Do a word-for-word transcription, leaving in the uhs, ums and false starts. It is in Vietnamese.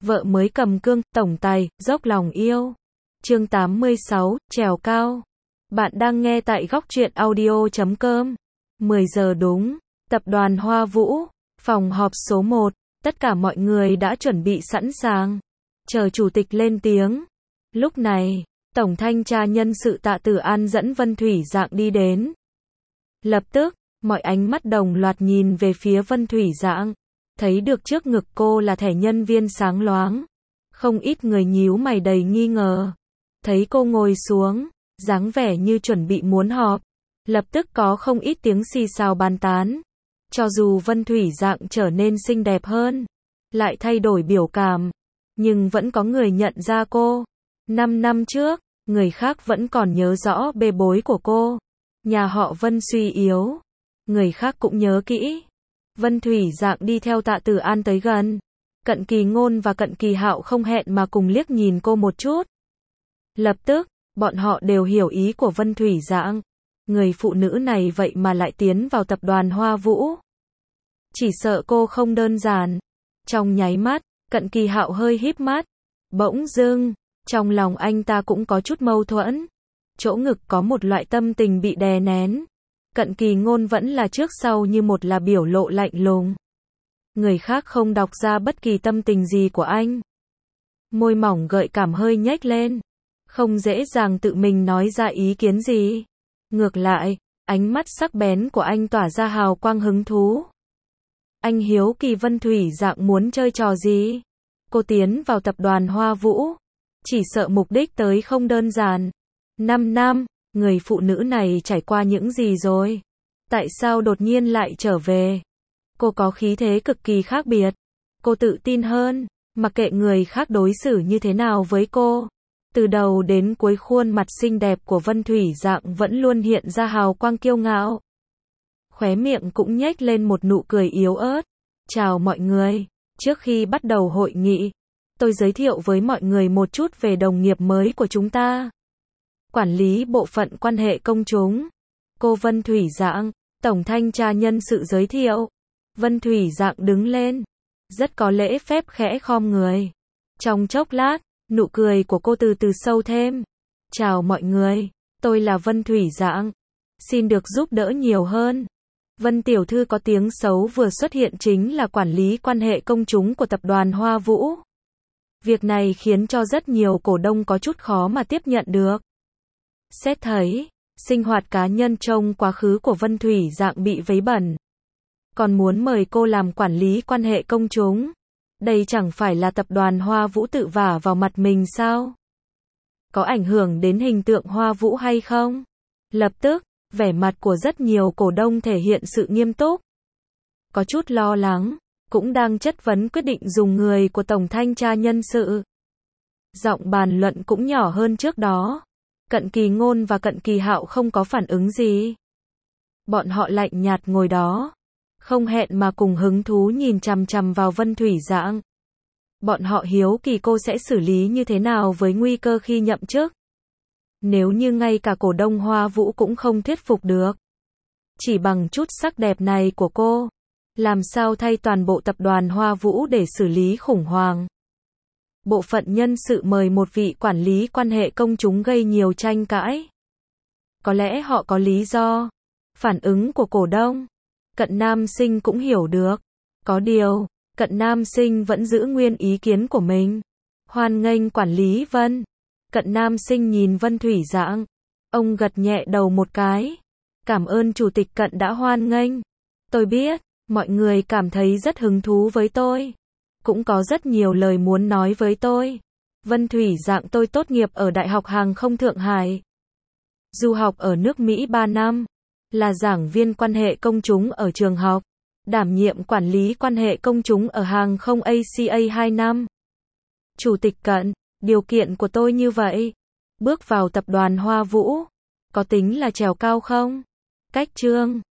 Vợ mới cầm cương, tổng tài, dốc lòng yêu. Chương tám mươi sáu, trèo cao. Bạn đang nghe tại góc truyện audio chấm com. mười giờ đúng. Tập đoàn Hoa Vũ. Phòng họp số một. Tất cả mọi người đã chuẩn bị sẵn sàng. Chờ chủ tịch lên tiếng. Lúc này, Tổng thanh tra nhân sự Tạ Tử An dẫn Vân Thủy Dạng đi đến. Lập tức, mọi ánh mắt đồng loạt nhìn về phía Vân Thủy Dạng. Thấy được trước ngực cô là thẻ nhân viên sáng loáng. Không ít người nhíu mày đầy nghi ngờ. Thấy cô ngồi xuống, dáng vẻ như chuẩn bị muốn họp. Lập tức có không ít tiếng xì xào bàn tán. Cho dù Vân Thủy Dạng trở nên xinh đẹp hơn, lại thay đổi biểu cảm, nhưng vẫn có người nhận ra cô. Năm năm trước, người khác vẫn còn nhớ rõ bê bối của cô. Nhà họ Vân suy yếu. Người khác cũng nhớ kỹ. Vân Thủy Dạng đi theo Tạ Tử An tới gần. Cận Kỳ Ngôn và Cận Kỳ Hạo không hẹn mà cùng liếc nhìn cô một chút. Lập tức, bọn họ đều hiểu ý của Vân Thủy Dạng. Người phụ nữ này vậy mà lại tiến vào tập đoàn Hoa Vũ. Chỉ sợ cô không đơn giản. Trong nháy mắt, Cận Kỳ Hạo hơi híp mắt. Bỗng dưng, trong lòng anh ta cũng có chút mâu thuẫn. Chỗ ngực có một loại tâm tình bị đè nén. Cận Kỳ Ngôn vẫn là trước sau như một là biểu lộ lạnh lùng. Người khác không đọc ra bất kỳ tâm tình gì của anh. Môi mỏng gợi cảm hơi nhếch lên. Không dễ dàng tự mình nói ra ý kiến gì. Ngược lại, ánh mắt sắc bén của anh tỏa ra hào quang hứng thú. Anh hiếu kỳ Vân Thủy Dạng muốn chơi trò gì. Cô tiến vào tập đoàn Hoa Vũ. Chỉ sợ mục đích tới không đơn giản. Năm năm, người phụ nữ này trải qua những gì rồi? Tại sao đột nhiên lại trở về? Cô có khí thế cực kỳ khác biệt. Cô tự tin hơn, mặc kệ người khác đối xử như thế nào với cô. Từ đầu đến cuối khuôn mặt xinh đẹp của Vân Thủy Dạng vẫn luôn hiện ra hào quang kiêu ngạo. Khóe miệng cũng nhếch lên một nụ cười yếu ớt. Chào mọi người, trước khi bắt đầu hội nghị, tôi giới thiệu với mọi người một chút về đồng nghiệp mới của chúng ta. Quản lý bộ phận quan hệ công chúng. Cô Vân Thủy Dạng, Tổng thanh tra nhân sự giới thiệu. Vân Thủy Dạng đứng lên. Rất có lễ phép khẽ khom người. Trong chốc lát, nụ cười của cô từ từ sâu thêm. Chào mọi người, tôi là Vân Thủy Dạng. Xin được giúp đỡ nhiều hơn. Vân tiểu thư có tiếng xấu vừa xuất hiện chính là quản lý quan hệ công chúng của tập đoàn Hoa Vũ. Việc này khiến cho rất nhiều cổ đông có chút khó mà tiếp nhận được. Xét thấy, sinh hoạt cá nhân trong quá khứ của Vân Thủy Dạng bị vấy bẩn. Còn muốn mời cô làm quản lý quan hệ công chúng. Đây chẳng phải là tập đoàn Hoa Vũ tự vả vào mặt mình sao? Có ảnh hưởng đến hình tượng Hoa Vũ hay không? Lập tức, vẻ mặt của rất nhiều cổ đông thể hiện sự nghiêm túc. Có chút lo lắng, cũng đang chất vấn quyết định dùng người của Tổng thanh tra nhân sự. Giọng bàn luận cũng nhỏ hơn trước đó. Cận Kỳ Ngôn và Cận Kỳ Hạo không có phản ứng gì. Bọn họ lạnh nhạt ngồi đó. Không hẹn mà cùng hứng thú nhìn chằm chằm vào Vân Thủy Dạng. Bọn họ hiếu kỳ cô sẽ xử lý như thế nào với nguy cơ khi nhậm chức. Nếu như ngay cả cổ đông Hoa Vũ cũng không thuyết phục được. Chỉ bằng chút sắc đẹp này của cô, làm sao thay toàn bộ tập đoàn Hoa Vũ để xử lý khủng hoảng. Bộ phận nhân sự mời một vị quản lý quan hệ công chúng gây nhiều tranh cãi. Có lẽ họ có lý do. Phản ứng của cổ đông, Cận Nam Sinh cũng hiểu được. Có điều, Cận Nam Sinh vẫn giữ nguyên ý kiến của mình. Hoan nghênh quản lý Vân. Cận Nam Sinh nhìn Vân Thủy Dạng. Ông gật nhẹ đầu một cái. Cảm ơn chủ tịch Cận đã hoan nghênh. Tôi biết, mọi người cảm thấy rất hứng thú với tôi. Cũng có rất nhiều lời muốn nói với tôi. Vân Thủy Dạng tôi tốt nghiệp ở Đại học Hàng không Thượng Hải. Du học ở nước Mỹ ba năm. Là giảng viên quan hệ công chúng ở trường học. Đảm nhiệm quản lý quan hệ công chúng ở hàng không a xê a hai năm. Chủ tịch Cận, điều kiện của tôi như vậy. Bước vào tập đoàn Hoa Vũ. Có tính là trèo cao không? Cách chương